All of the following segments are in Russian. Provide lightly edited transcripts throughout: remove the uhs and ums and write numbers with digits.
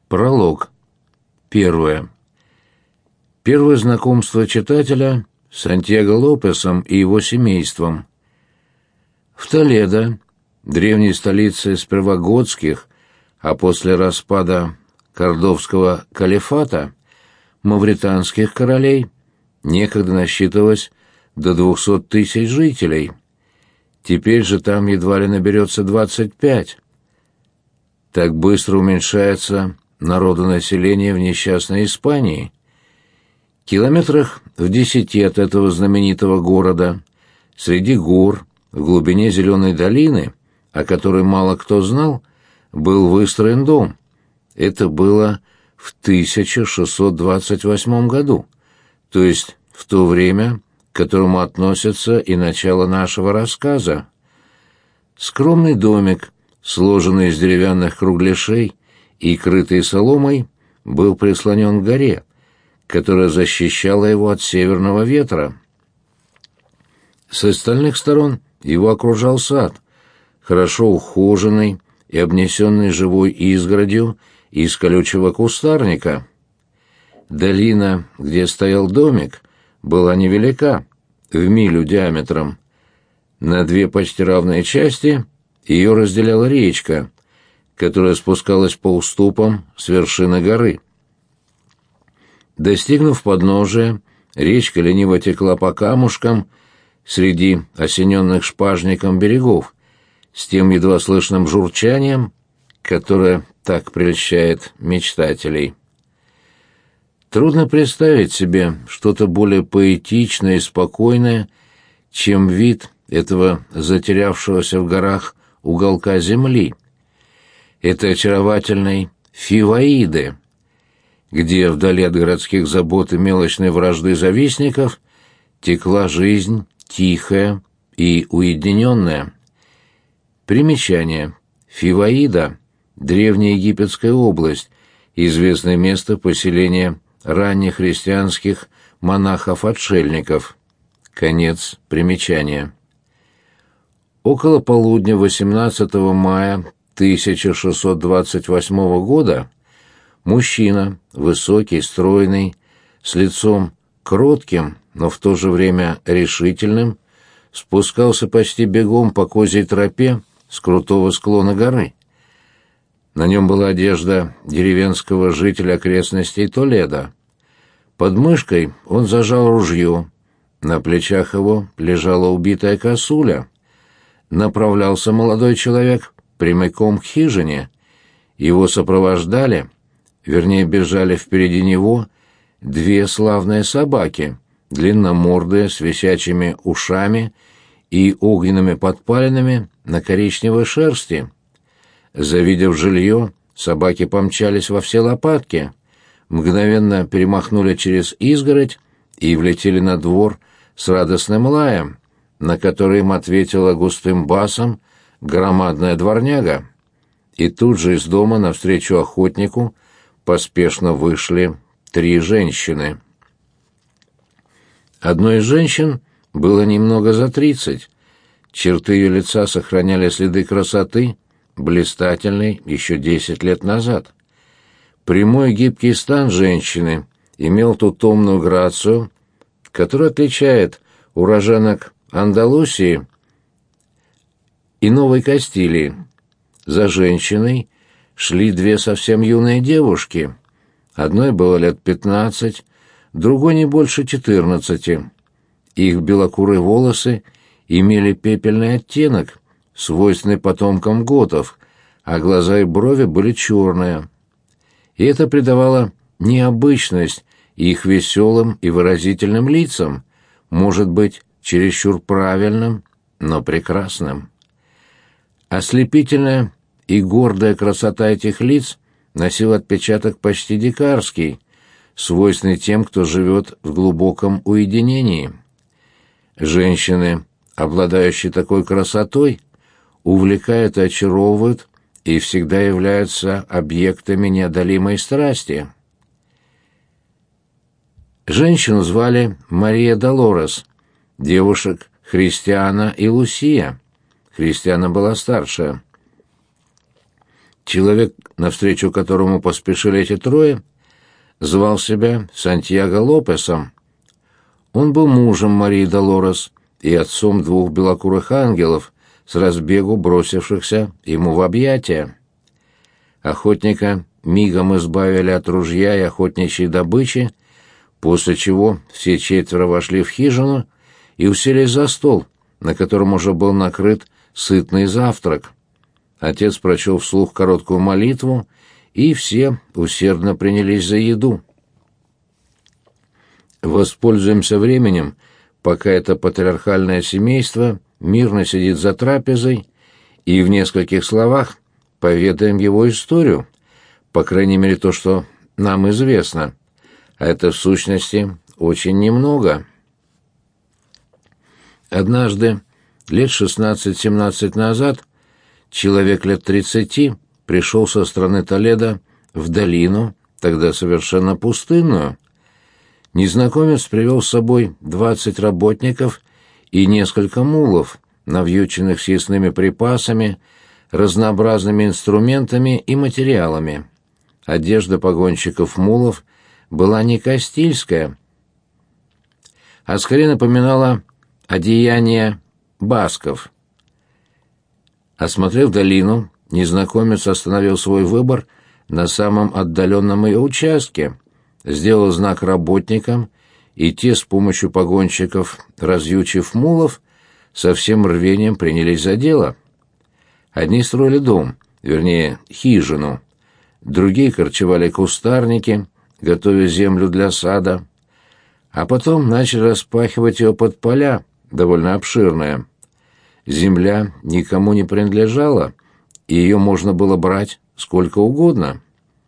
Пролог. Первое. Первое знакомство читателя с Сантьяго Лопесом и его семейством. В Толедо, древней столице сперва готских, а после распада Кордовского калифата, мавританских королей, некогда насчитывалось до 200 тысяч жителей. Теперь же там едва ли наберется 25. Так быстро уменьшается народонаселение в несчастной Испании. Километрах в 10 от этого знаменитого города, среди гор, в глубине зеленой долины, о которой мало кто знал, был выстроен дом. Это было в 1628 году, то есть в то время, к которому относится и начало нашего рассказа. Скромный домик, сложенный из деревянных кругляшей и крытый соломой, был прислонен к горе, которая защищала его от северного ветра. С остальных сторон его окружал сад, хорошо ухоженный и обнесенный живой изгородью из колючего кустарника. Долина, где стоял домик, была невелика, в милю диаметром. На две почти равные части ее разделяла речка, которая спускалась по уступам с вершины горы. Достигнув подножия, речка лениво текла по камушкам среди осененных шпажником берегов, с тем едва слышным журчанием, которое так прельщает мечтателей. Трудно представить себе что-то более поэтичное и спокойное, чем вид этого затерявшегося в горах уголка земли, этой очаровательной Фиваиды, где вдали от городских забот и мелочной вражды завистников текла жизнь тихая и уединенная. Примечание. Фиваида — древняя египетская область, известное место поселения ранних христианских монахов-отшельников. Конец примечания. Около полудня 18 мая 1628 года мужчина, высокий, стройный, с лицом кротким, но в то же время решительным, спускался почти бегом по козьей тропе с крутого склона горы. На нем была одежда деревенского жителя окрестностей Толедо. Под мышкой он зажал ружье, на плечах его лежала убитая косуля. Направлялся молодой человек прямиком к хижине. Его сопровождали, вернее, бежали впереди него, две славные собаки, длинномордые, с висячими ушами и огненными подпалинами на коричневой шерсти. Завидев жилье, собаки помчались во все лопатки, мгновенно перемахнули через изгородь и влетели на двор с радостным лаем, на который им ответила густым басом громадная дворняга. И тут же из дома навстречу охотнику поспешно вышли 3 женщины. Одной из женщин было немного за 30. Черты ее лица сохраняли следы красоты, блистательной еще 10 лет назад. Прямой гибкий стан женщины имел ту томную грацию, которая отличает уроженок Андалусии и Новой Кастилии. За женщиной шли 2 совсем юные девушки. Одной было лет 15, другой не больше 14. Их белокурые волосы имели пепельный оттенок, свойственный потомкам готов, а глаза и брови были черные. И это придавало необычность их веселым и выразительным лицам, может быть, чересчур правильным, но прекрасным. Ослепительная и гордая красота этих лиц носила отпечаток почти дикарский, свойственный тем, кто живет в глубоком уединении. Женщины, обладающие такой красотой, увлекают и очаровывают и всегда являются объектами неодолимой страсти. Женщину звали Мария Долорес, девушек Христиана и Лусия. Христиана была старшая. Человек, навстречу которому поспешили эти трое, звал себя Сантьяго Лопесом. Он был мужем Марии Долорес и отцом двух белокурых ангелов, с разбегу бросившихся ему в объятия. Охотника мигом избавили от ружья и охотничьей добычи, после чего все четверо вошли в хижину и уселись за стол, на котором уже был накрыт сытный завтрак. Отец прочел вслух короткую молитву, и все усердно принялись за еду. Воспользуемся временем, пока это патриархальное семейство мирно сидит за трапезой, и в нескольких словах поведаем его историю, по крайней мере то, что нам известно, а это в сущности очень немного. Однажды, лет 16-17 назад, человек лет 30 пришел со стороны Толедо в долину, тогда совершенно пустынную. Незнакомец привел с собой 20 работников и несколько мулов, навьюченных съестными припасами, разнообразными инструментами и материалами. Одежда погонщиков мулов была не кастильская, а скорее напоминала одеяния басков. Осмотрев долину, незнакомец остановил свой выбор на самом отдаленном ее участке, сделал знак работникам, и те с помощью погонщиков, развьючив мулов, со всем рвением принялись за дело. Одни строили дом, вернее, хижину, другие корчевали кустарники, готовя землю для сада, а потом начали распахивать ее под поля, довольно обширные. Земля никому не принадлежала, и ее можно было брать сколько угодно.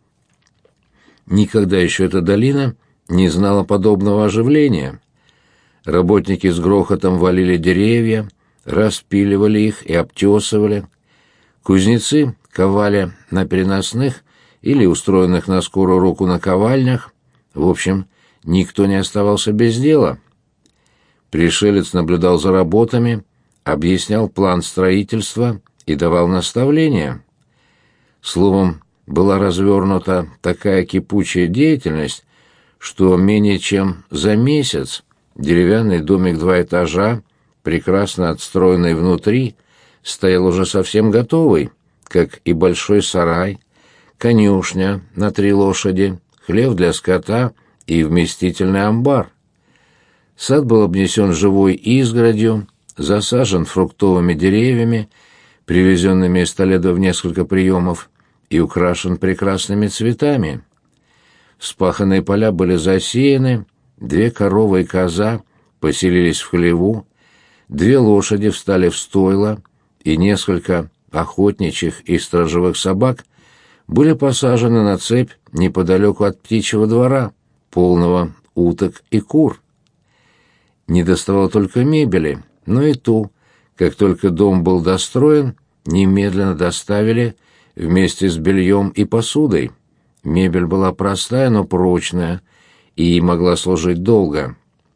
Никогда еще эта долина не знала подобного оживления. Работники с грохотом валили деревья, распиливали их и обтесывали. Кузнецы ковали на переносных или устроенных на скорую руку наковальнях. В общем, никто не оставался без дела. Пришелец наблюдал за работами, объяснял план строительства и давал наставления. Словом, была развернута такая кипучая деятельность, что менее чем за месяц деревянный домик 2 этажа, прекрасно отстроенный внутри, стоял уже совсем готовый, как и большой сарай, конюшня на 3 лошади, хлев для скота и вместительный амбар. Сад был обнесен живой изгородью, засажен фруктовыми деревьями, привезенными из Толедо в несколько приемов, и украшен прекрасными цветами. Вспаханные поля были засеяны, 2 коровы и коза поселились в хлеву, 2 лошади встали в стойла, и несколько охотничьих и сторожевых собак были посажены на цепь неподалеку от птичьего двора, полного уток и кур. Недоставало только мебели, но и ту, как только дом был достроен, немедленно доставили вместе с бельем и посудой. Мебель была простая, но прочная, и могла служить долго.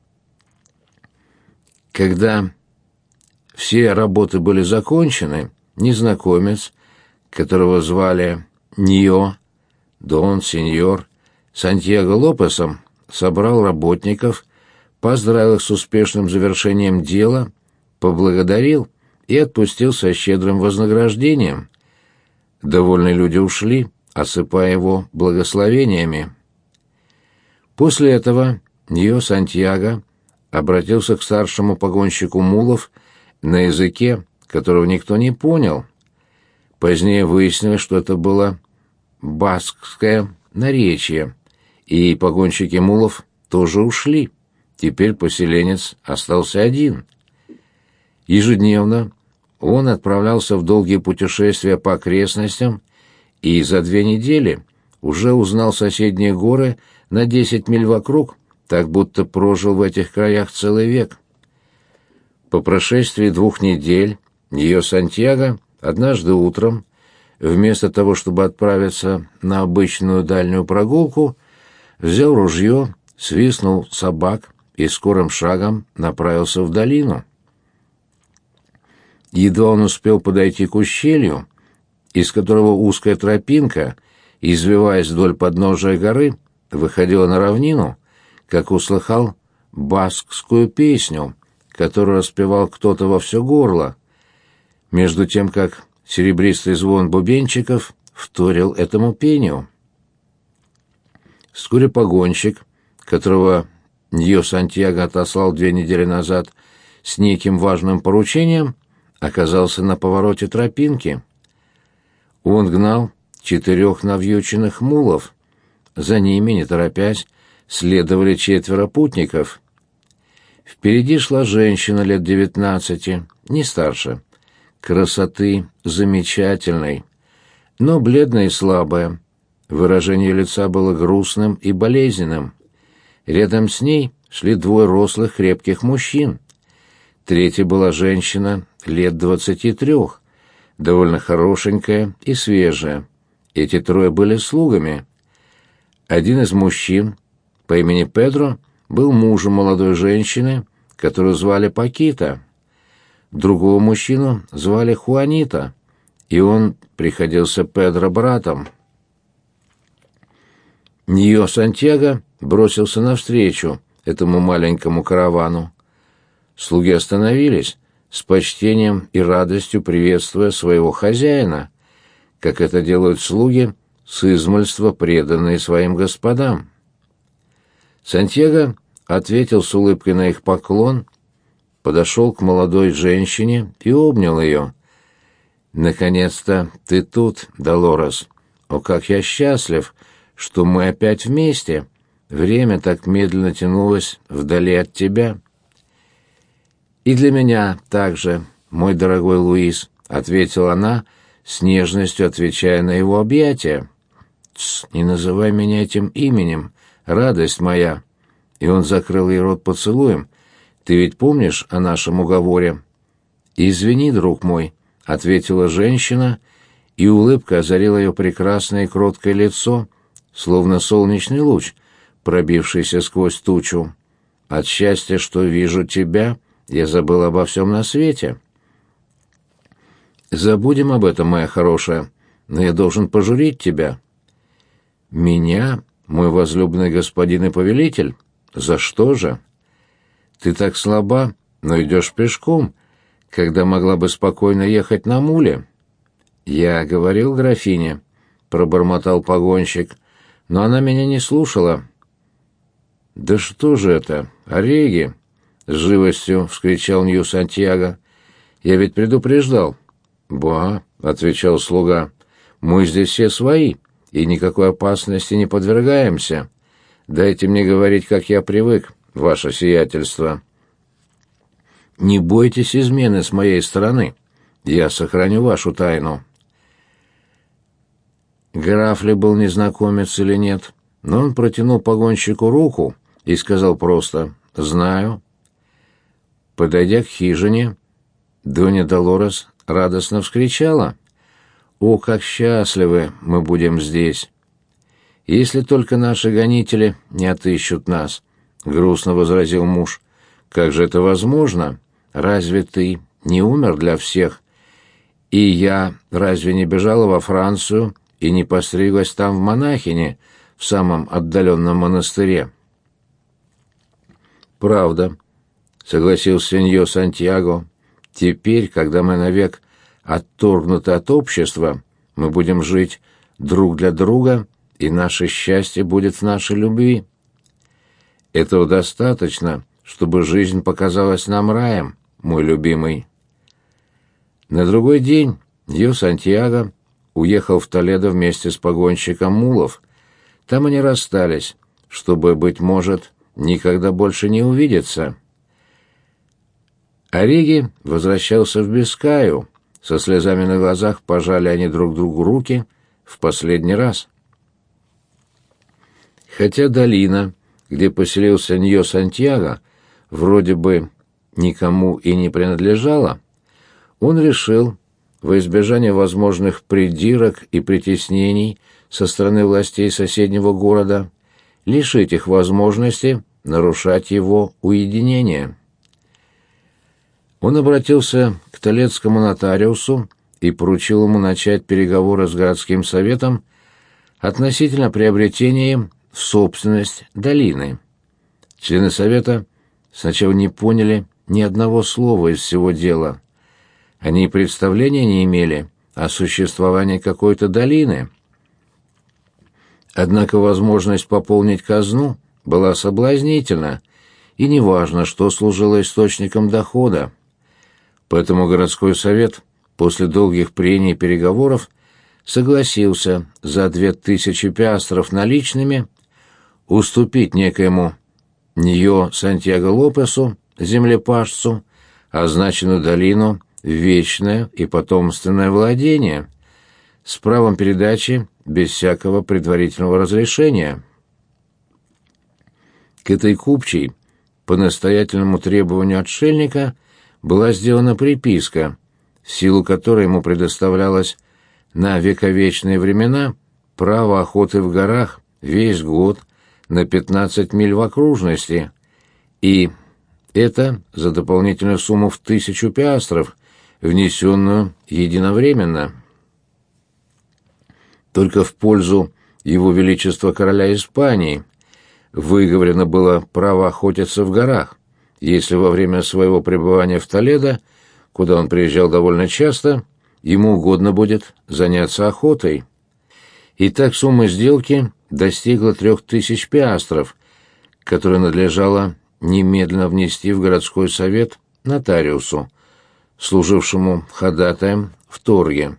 Когда все работы были закончены, незнакомец, которого звали Ньо, Дон Сеньор, Сантьяго Лопесом, собрал работников, поздравил их с успешным завершением дела, поблагодарил и отпустил со щедрым вознаграждением. Довольные люди ушли, осыпая его благословениями. После этого Ньо Сантьяго обратился к старшему погонщику мулов на языке, которого никто не понял. Позднее выяснилось, что это было баскское наречие, и погонщики мулов тоже ушли. Теперь поселенец остался один. Ежедневно он отправлялся в долгие путешествия по окрестностям и за 2 недели уже узнал соседние горы на 10 миль вокруг, так будто прожил в этих краях целый век. По прошествии 2 недель Ньо Сантьяго однажды утром, вместо того, чтобы отправиться на обычную дальнюю прогулку, взял ружье, свистнул собак и скорым шагом направился в долину. Едва он успел подойти к ущелью, из которого узкая тропинка, извиваясь вдоль подножия горы, выходила на равнину, как услыхал баскскую песню, которую распевал кто-то во все горло, между тем как серебристый звон бубенчиков вторил этому пению. Вскоре погонщик, которого Ньо Сантьяго отослал 2 недели назад с неким важным поручением, оказался на повороте тропинки. Он гнал 4 навьюченных мулов. За ними, не торопясь, следовали 4 путников. Впереди шла женщина лет 19, не старше, красоты замечательной, но бледная и слабая. Выражение лица было грустным и болезненным. Рядом с ней шли 2 рослых крепких мужчин. Третья была женщина лет 23, довольно хорошенькая и свежая. Эти 3 были слугами. Один из мужчин, по имени Педро, был мужем молодой женщины, которую звали Пакита. Другого мужчину звали Хуанита, и он приходился Педро братом. Ньо Сантьяго бросился навстречу этому маленькому каравану. Слуги остановились, с почтением и радостью приветствуя своего хозяина, как это делают слуги, с измольства преданные своим господам. Сантьяго ответил с улыбкой на их поклон, подошел к молодой женщине и обнял ее. «Наконец-то ты тут, Долорес! О, как я счастлив, что мы опять вместе! Время так медленно тянулось вдали от тебя». «И для меня также, мой дорогой Луис», — ответила она, с нежностью отвечая на его объятия. «Тс, не называй меня этим именем, радость моя». И он закрыл ей рот поцелуем. «Ты ведь помнишь о нашем уговоре?» «Извини, друг мой», — ответила женщина, и улыбка озарила ее прекрасное и кроткое лицо, словно солнечный луч, пробившийся сквозь тучу. «От счастья, что вижу тебя, я забыл обо всем на свете». «Забудем об этом, моя хорошая, но я должен пожурить тебя». «Меня, мой возлюбленный господин и повелитель? За что же?» «Ты так слаба, но идешь пешком, когда могла бы спокойно ехать на муле». «Я говорил графине», — пробормотал погонщик, — «но она меня не слушала». «Да что же это, Ореги?» — с живостью вскричал Ньо Сантьяго. «Я ведь предупреждал». «Ба», — отвечал слуга, — «мы здесь все свои, и никакой опасности не подвергаемся. Дайте мне говорить, как я привык, ваше сиятельство». «Не бойтесь измены с моей стороны. Я сохраню вашу тайну». Граф ли был незнакомец или нет, но он протянул погонщику руку и сказал просто «Знаю». Подойдя к хижине, Донья Долорес радостно вскричала: «О, как счастливы мы будем здесь! Если только наши гонители не отыщут нас», — грустно возразил муж. «Как же это возможно? Разве ты не умер для всех? И я разве не бежала во Францию и не постриглась там в монахине, в самом отдаленном монастыре?» «Правда», — согласился Ньо Сантьяго. «Теперь, когда мы навек отторгнуты от общества, мы будем жить друг для друга, и наше счастье будет в нашей любви. Этого достаточно, чтобы жизнь показалась нам раем, мой любимый». На другой день Ньо Сантьяго уехал в Толедо вместе с погонщиком мулов. Там они расстались, чтобы, быть может, никогда больше не увидеться. Ореги возвращался в Бискаю. Со слезами на глазах пожали они друг другу руки в последний раз. Хотя долина, где поселился Ньо Сантьяго, вроде бы никому и не принадлежала, он решил, во избежание возможных придирок и притеснений со стороны властей соседнего города, лишить их возможности нарушать его уединение. Он обратился к толедскому нотариусу и поручил ему начать переговоры с городским советом относительно приобретения им в собственность долины. Члены совета сначала не поняли ни одного слова из всего дела. Они и представления не имели о существовании какой-то долины. Однако возможность пополнить казну была соблазнительна, и неважно, что служило источником дохода. Поэтому городской совет после долгих прений и переговоров согласился за 2000 пиастров наличными уступить некоему Ньо Сантьяго Лопесу, землепашцу, означенную долину в вечное и потомственное владение с правом передачи без всякого предварительного разрешения. К этой купчей по настоятельному требованию отшельника была сделана приписка, в силу которой ему предоставлялось на вековечные времена право охоты в горах весь год на 15 миль в окружности, и это за дополнительную сумму в 1000 пиастров, внесенную единовременно. Только в пользу его величества короля Испании выговорено было право охотиться в горах, если во время своего пребывания в Толедо, куда он приезжал довольно часто, ему угодно будет заняться охотой. Итак, сумма сделки достигла 3000 пиастров, которые надлежало немедленно внести в городской совет нотариусу, служившему ходатаем в торге.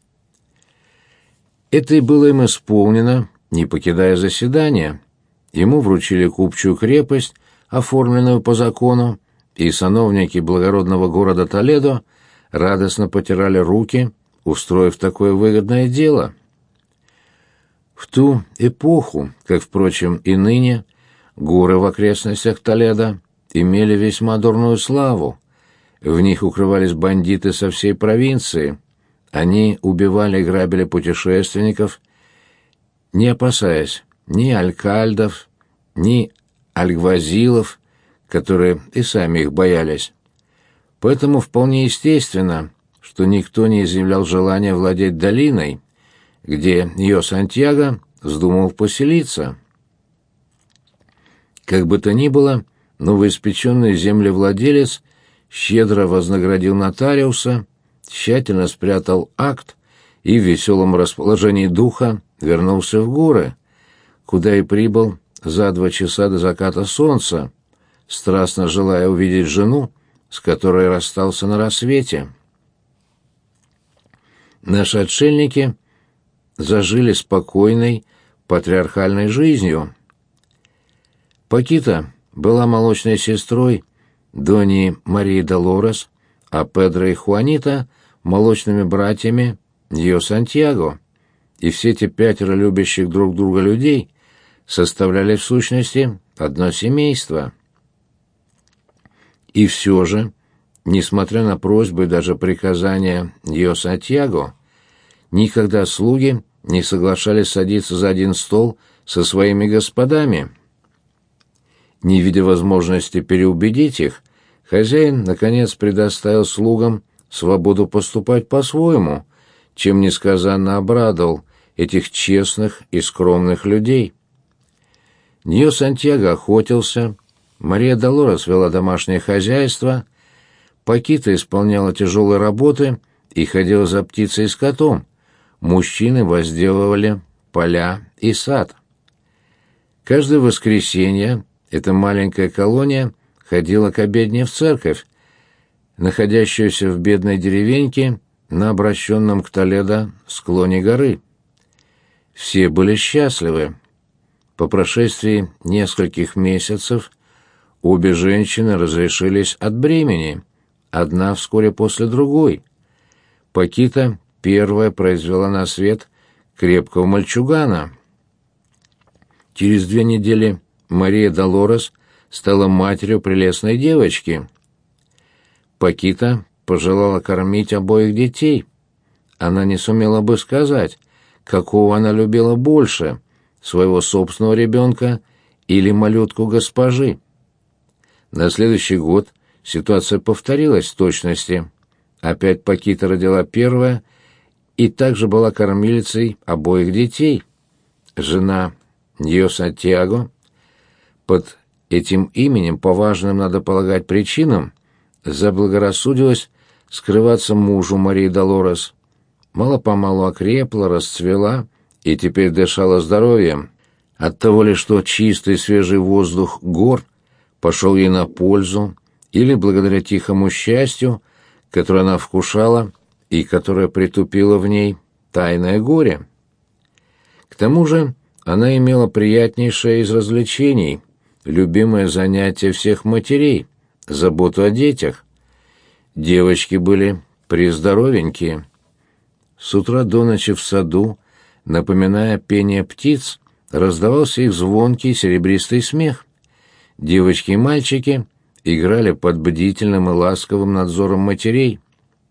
Это и было им исполнено, не покидая заседания. Ему вручили купчую крепость, оформленную по закону, и сановники благородного города Толедо радостно потирали руки, устроив такое выгодное дело. В ту эпоху, как, впрочем, и ныне, горы в окрестностях Толедо имели весьма дурную славу. В них укрывались бандиты со всей провинции. Они убивали и грабили путешественников, не опасаясь ни алькальдов, ни альгвазилов, которые и сами их боялись. Поэтому вполне естественно, что никто не изъявлял желания владеть долиной, где Ньо Сантьяго вздумал поселиться. Как бы то ни было, новоиспеченный землевладелец щедро вознаградил нотариуса, тщательно спрятал акт и в веселом расположении духа вернулся в горы, куда и прибыл за 2 часа до заката солнца, страстно желая увидеть жену, с которой расстался на рассвете. Наши отшельники зажили спокойной, патриархальной жизнью. Пакита была молочной сестрой Доньи Марии Долорес, а Педро и Хуанита — молочными братьями Ньо Сантьяго, и все эти 5 любящих друг друга людей составляли в сущности одно семейство. И все же, несмотря на просьбы и даже приказания Ньо Сантьяго, никогда слуги не соглашались садиться за один стол со своими господами. Не видя возможности переубедить их, хозяин, наконец, предоставил слугам свободу поступать по-своему, чем несказанно обрадовал этих честных и скромных людей. Ньо Сантьяго охотился, Мария Долорес вела домашнее хозяйство, Пакита исполняла тяжелые работы и ходила за птицей и скотом, мужчины возделывали поля и сад. Каждое воскресенье эта маленькая колония ходила к обедне в церковь, находящуюся в бедной деревеньке на обращенном к Толедо склоне горы. Все были счастливы. По прошествии нескольких месяцев обе женщины разрешились от бремени, одна вскоре после другой. Пакита первая произвела на свет крепкого мальчугана. Через 2 недели Мария Долорес стала матерью прелестной девочки. Пакита пожелала кормить обоих детей. Она не сумела бы сказать, какого она любила больше, своего собственного ребенка или малютку госпожи. На следующий год ситуация повторилась в точности. опять Пакита родила первая и также была кормилицей обоих детей. Жена Ньо-Сантьяго, под этим именем, по важным, надо полагать, причинам, заблагорассудилась скрываться мужу Марии Долорес. Мало-помалу окрепла, расцвела и теперь дышала здоровьем. Оттого ли, что чистый свежий воздух гор пошел ей на пользу, или благодаря тихому счастью, которое она вкушала и которое притупило в ней тайное горе. К тому же она имела приятнейшее из развлечений, любимое занятие всех матерей — заботу о детях. Девочки были прездоровенькие. С утра до ночи в саду, напоминая пение птиц, раздавался их звонкий серебристый смех. Девочки и мальчики играли под бдительным и ласковым надзором матерей.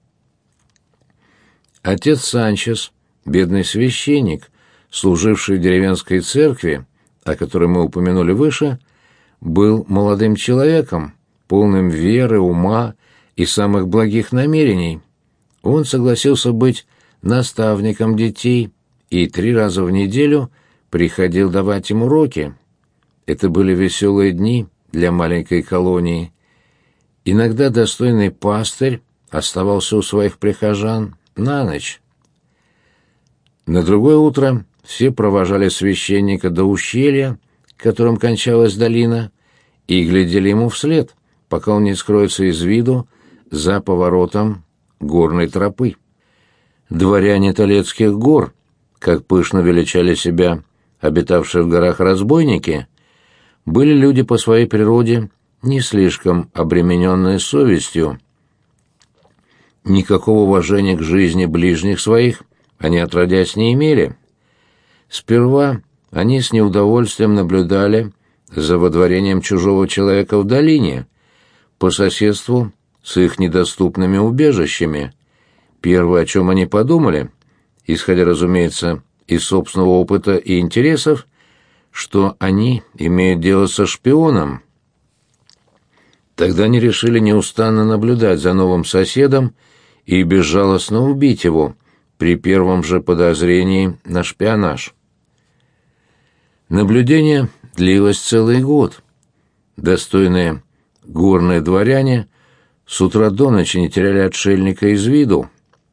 Отец Санчес, бедный священник, служивший в деревенской церкви, о которой мы упомянули выше, был молодым человеком, полным веры, ума и самых благих намерений. Он согласился быть наставником детей и 3 раза в неделю приходил давать им уроки. Это были веселые дни для маленькой колонии. Иногда достойный пастырь оставался у своих прихожан на ночь. На другое утро все провожали священника до ущелья, которым кончалась долина, и глядели ему вслед, пока он не скроется из виду за поворотом горной тропы. Дворяне Толецких гор, как пышно величали себя обитавшие в горах разбойники, были люди по своей природе не слишком обремененные совестью. Никакого уважения к жизни ближних своих они отродясь не имели. Сперва они с неудовольствием наблюдали за водворением чужого человека в долине, по соседству с их недоступными убежищами. Первое, о чем они подумали, исходя, разумеется, из собственного опыта и интересов, что они имеют дело со шпионом. Тогда они решили неустанно наблюдать за новым соседом и безжалостно убить его при первом же подозрении на шпионаж. Наблюдение длилось целый год. Достойные горные дворяне с утра до ночи не теряли отшельника из виду.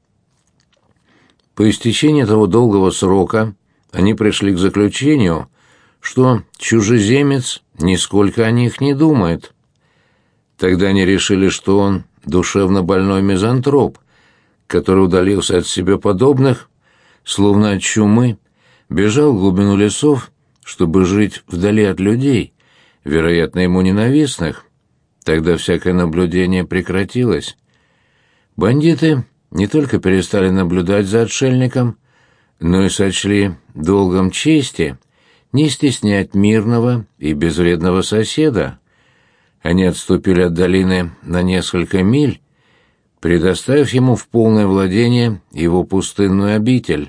По истечении этого долгого срока они пришли к заключению, что чужеземец нисколько о них не думает. Тогда они решили, что он душевно больной мизантроп, который удалился от себе подобных, словно от чумы, бежал в глубину лесов, чтобы жить вдали от людей, вероятно, ему ненавистных. Тогда всякое наблюдение прекратилось. Бандиты не только перестали наблюдать за отшельником, но и сочли долгом чести не стеснять мирного и безвредного соседа. Они отступили от долины на несколько миль, предоставив ему в полное владение его пустынную обитель.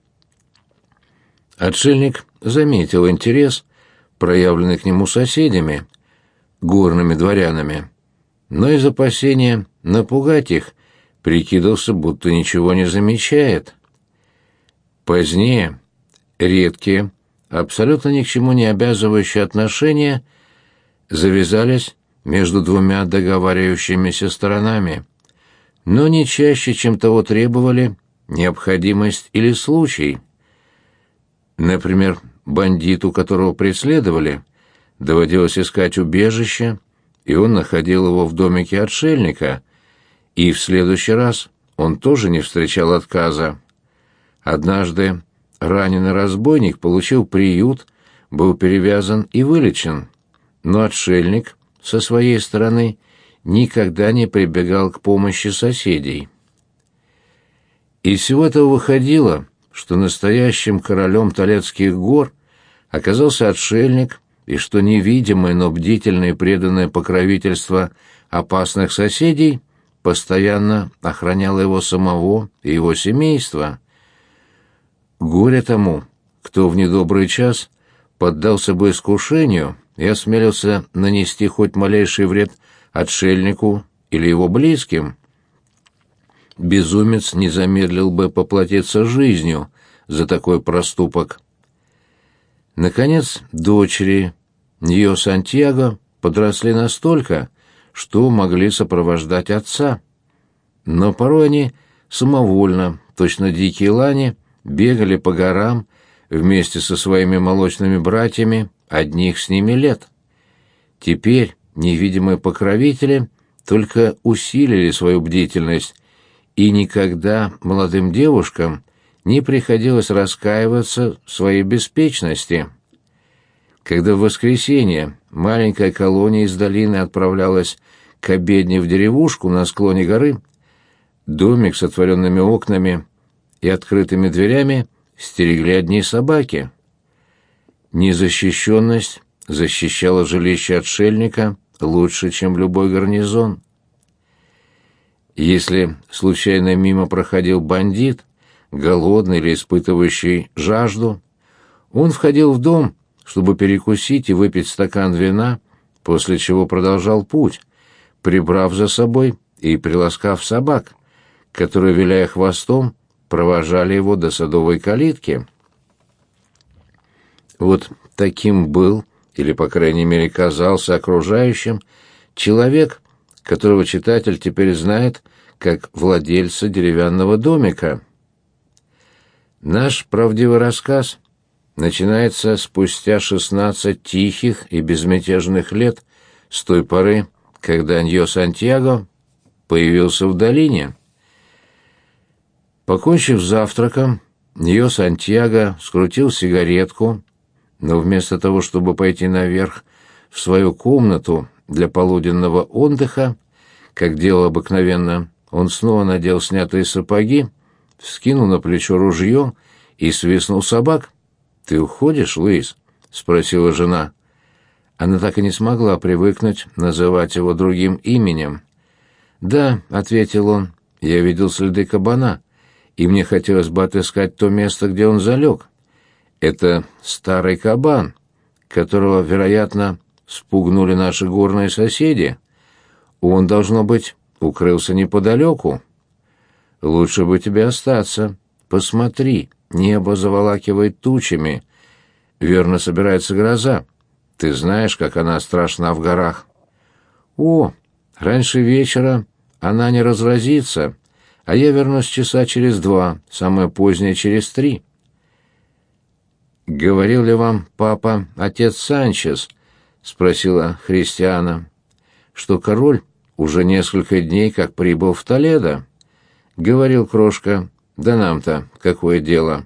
Отшельник заметил интерес, проявленный к нему соседями, горными дворянами, но из опасения напугать их прикидывался, будто ничего не замечает. Позднее редкие, абсолютно ни к чему не обязывающие отношения завязались между двумя договаривающимися сторонами, но не чаще, чем того требовали необходимость или случай. Например, бандиту, которого преследовали, доводилось искать убежище, и он находил его в домике отшельника, и в следующий раз он тоже не встречал отказа. Однажды раненый разбойник получил приют, был перевязан и вылечен, но отшельник со своей стороны никогда не прибегал к помощи соседей. Из всего этого выходило, что настоящим королем Толецких гор оказался отшельник, и что невидимое, но бдительное и преданное покровительство опасных соседей постоянно охраняло его самого и его семейство. Горе тому, кто в недобрый час поддался бы искушению и осмелился нанести хоть малейший вред отшельнику или его близким. безумец не замедлил бы поплатиться жизнью за такой проступок. Наконец, дочери Ньо Сантьяго подросли настолько, что могли сопровождать отца. Но порой они самовольно, точно дикие лани, бегали по горам вместе со своими молочными братьями одних с ними лет. Теперь невидимые покровители только усилили свою бдительность, и никогда молодым девушкам не приходилось раскаиваться в своей беспечности. Когда в воскресенье маленькая колония из долины отправлялась к обедне в деревушку на склоне горы, домик с отворенными окнами и открытыми дверями стерегли одни собаки. Незащищенность защищала жилище отшельника лучше, чем любой гарнизон. Если случайно мимо проходил бандит, голодный или испытывающий жажду, он входил в дом, чтобы перекусить и выпить стакан вина, после чего продолжал путь, прибрав за собой и приласкав собак, которые, виляя хвостом, провожали его до садовой калитки. Вот таким был, или, по крайней мере, казался окружающим, человек, которого читатель теперь знает как владельца деревянного домика. Наш правдивый рассказ начинается спустя 16 тихих и безмятежных лет с той поры, когда Ньо Сантьяго появился в долине. Покончив завтраком, Ньо Сантьяго скрутил сигаретку, но вместо того, чтобы пойти наверх в свою комнату для полуденного отдыха, как делал обыкновенно, он снова надел снятые сапоги, вскинул на плечо ружье и свистнул собак. «Ты уходишь, Луис?» — спросила жена. Она так и не смогла привыкнуть называть его другим именем. «Да», — ответил он, — «я видел следы кабана, и мне хотелось бы отыскать то место, где он залег. Это старый кабан, которого, вероятно, спугнули наши горные соседи. Он, должно быть, укрылся неподалеку. Лучше бы тебе остаться. Посмотри, небо заволакивает тучами. Верно, собирается гроза. Ты знаешь, как она страшна в горах. О, раньше вечера она не разразится, а я вернусь часа через 2, самое позднее через 3. «Говорил ли вам папа, отец Санчес?» — спросила Христиана. «Что король уже несколько дней как прибыл в Толедо?» «Говорил, крошка, да нам-то какое дело?»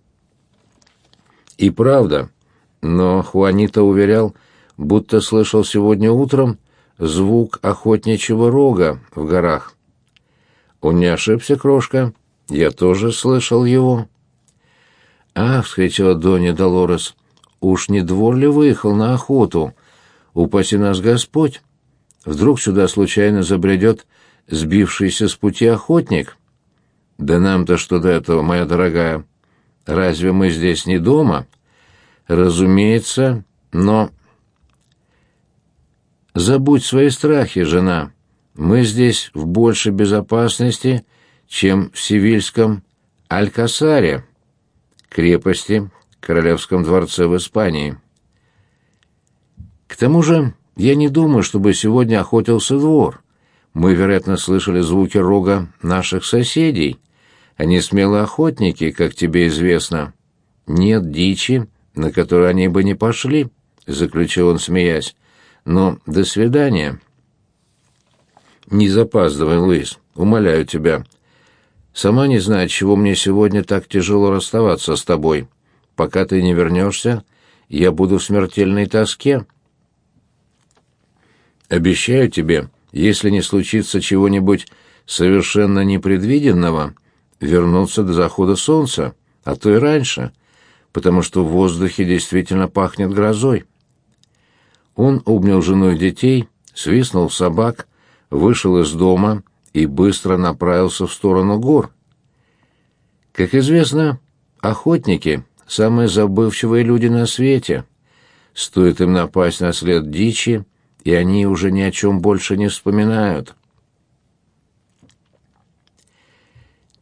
И правда, но Хуанита уверял, будто слышал сегодня утром звук охотничьего рога в горах. Он не ошибся, крошка, я тоже слышал его. «А!» — вскричала Донья Долорес. «Уж не двор ли выехал на охоту? Упаси нас Господь! Вдруг сюда случайно забредет сбившийся с пути охотник? Да нам-то что до этого, моя дорогая? Разве мы здесь не дома?» «Разумеется, но...» «Забудь свои страхи, жена. Мы здесь в большей безопасности, чем в Севильском Алькасаре, крепости, королевском дворце в Испании. К тому же, я не думаю, чтобы сегодня охотился двор. Мы, вероятно, слышали звуки рога наших соседей. Они смелые охотники, как тебе известно. Нет дичи, на которую они бы не пошли», — заключил он, смеясь. «Но до свидания». «Не запаздывай, Луис, умоляю тебя. Сама не знаю, чего мне сегодня так тяжело расставаться с тобой. Пока ты не вернешься, я буду в смертельной тоске. Обещаю тебе, если не случится чего-нибудь совершенно непредвиденного, вернуться до захода солнца, а то и раньше, потому что в воздухе действительно пахнет грозой». Он обнял жену и детей, свистнул собак, вышел из дома и быстро направился в сторону гор. Как известно, охотники — самые забывчивые люди на свете. Стоит им напасть на след дичи, и они уже ни о чем больше не вспоминают.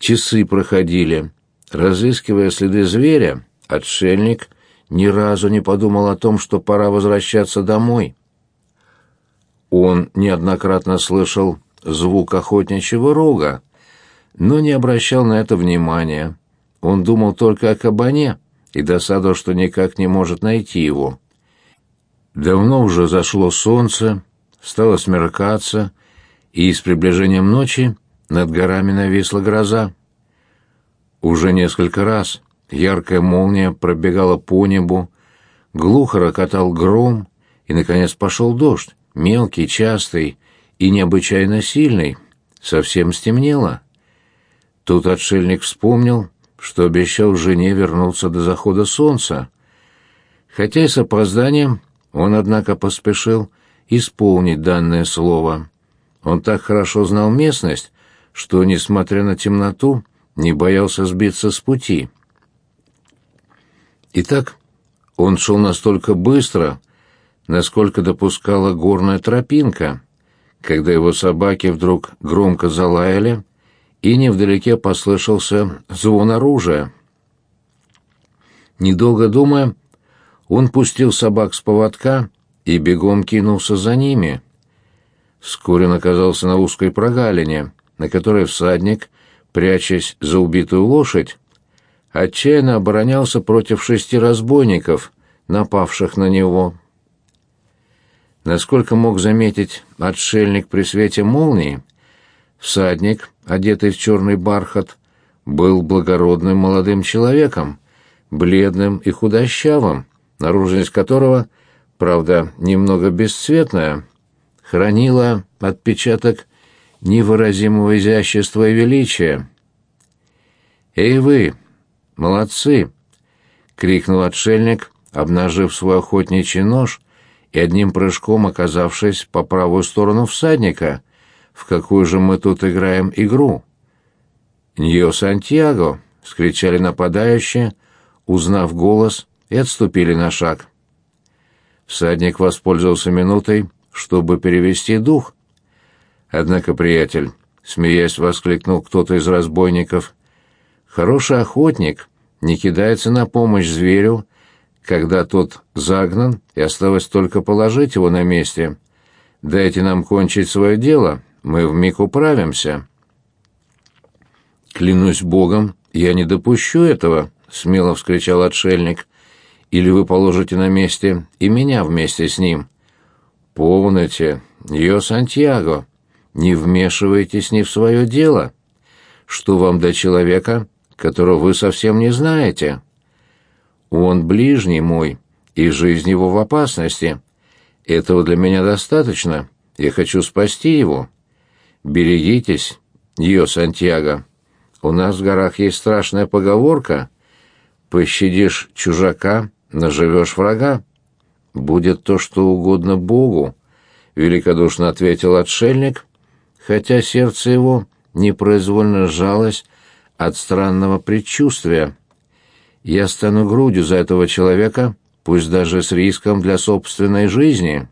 Часы проходили. Разыскивая следы зверя, отшельник ни разу не подумал о том, что пора возвращаться домой. Он неоднократно слышал звук охотничьего рога, но не обращал на это внимания. Он думал только о кабане и досадовал, что никак не может найти его. Давно уже зашло солнце, стало смеркаться, и с приближением ночи над горами нависла гроза. Уже несколько раз яркая молния пробегала по небу, глухо рокотал гром, и, наконец, пошел дождь, мелкий, частый и необычайно сильный. Совсем стемнело. Тут отшельник вспомнил, что обещал жене вернуться до захода солнца. Хотя и с опозданием, он, однако, поспешил исполнить данное слово. Он так хорошо знал местность, что, несмотря на темноту, не боялся сбиться с пути. Итак, он шел настолько быстро, насколько допускала горная тропинка, когда его собаки вдруг громко залаяли, и невдалеке послышался звон оружия. Недолго думая, он пустил собак с поводка и бегом кинулся за ними. Вскоре он оказался на узкой прогалине, на которой всадник, прячась за убитую лошадь, отчаянно оборонялся против 6 разбойников, напавших на него. Насколько мог заметить отшельник при свете молнии, всадник, одетый в черный бархат, был благородным молодым человеком, бледным и худощавым, наружность которого, правда, немного бесцветная, хранила отпечаток невыразимого изящества и величия. «Эй вы, молодцы!» — крикнул отшельник, обнажив свой охотничий нож и одним прыжком оказавшись по правую сторону всадника. «В какую же мы тут играем игру?» «Ньо Сантьяго!» — вскричали нападающие, узнав голос, и отступили на шаг. Всадник воспользовался минутой, чтобы перевести дух. «Однако, приятель», — смеясь воскликнул кто-то из разбойников, — «хороший охотник не кидается на помощь зверю, когда тот загнан, и осталось только положить его на месте. Дайте нам кончить свое дело, мы вмиг управимся». «Клянусь Богом, я не допущу этого», — смело вскричал отшельник. «Или вы положите на месте и меня вместе с ним». «Помните, Ньо Сантьяго, не вмешивайтесь ни в свое дело. Что вам до человека, которого вы совсем не знаете? Он ближний мой, и жизнь его в опасности. Этого для меня достаточно, я хочу спасти его. Берегитесь, Ньо Сантьяго. У нас в горах есть страшная поговорка: пощадишь чужака, наживешь врага. Будет то, что угодно Богу», — великодушно ответил отшельник, хотя сердце его непроизвольно сжалось от странного предчувствия. «Я стану грудью за этого человека, пусть даже с риском для собственной жизни».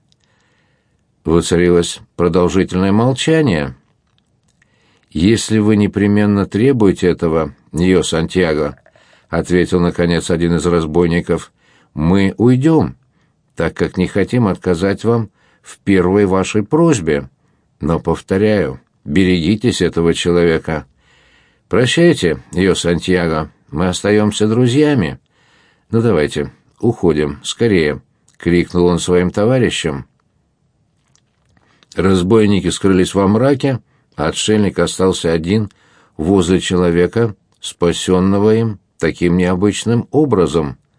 Воцарилось продолжительное молчание. «Если вы непременно требуете этого, Ньо Сантьяго», — ответил, наконец, один из разбойников, — «мы уйдем, так как не хотим отказать вам в первой вашей просьбе. Но, повторяю, берегитесь этого человека. Прощайте, Ньо Сантьяго, мы остаемся друзьями. Ну, давайте, уходим, скорее», — крикнул он своим товарищам. Разбойники скрылись во мраке, а отшельник остался один возле человека, спасенного им таким необычным образом.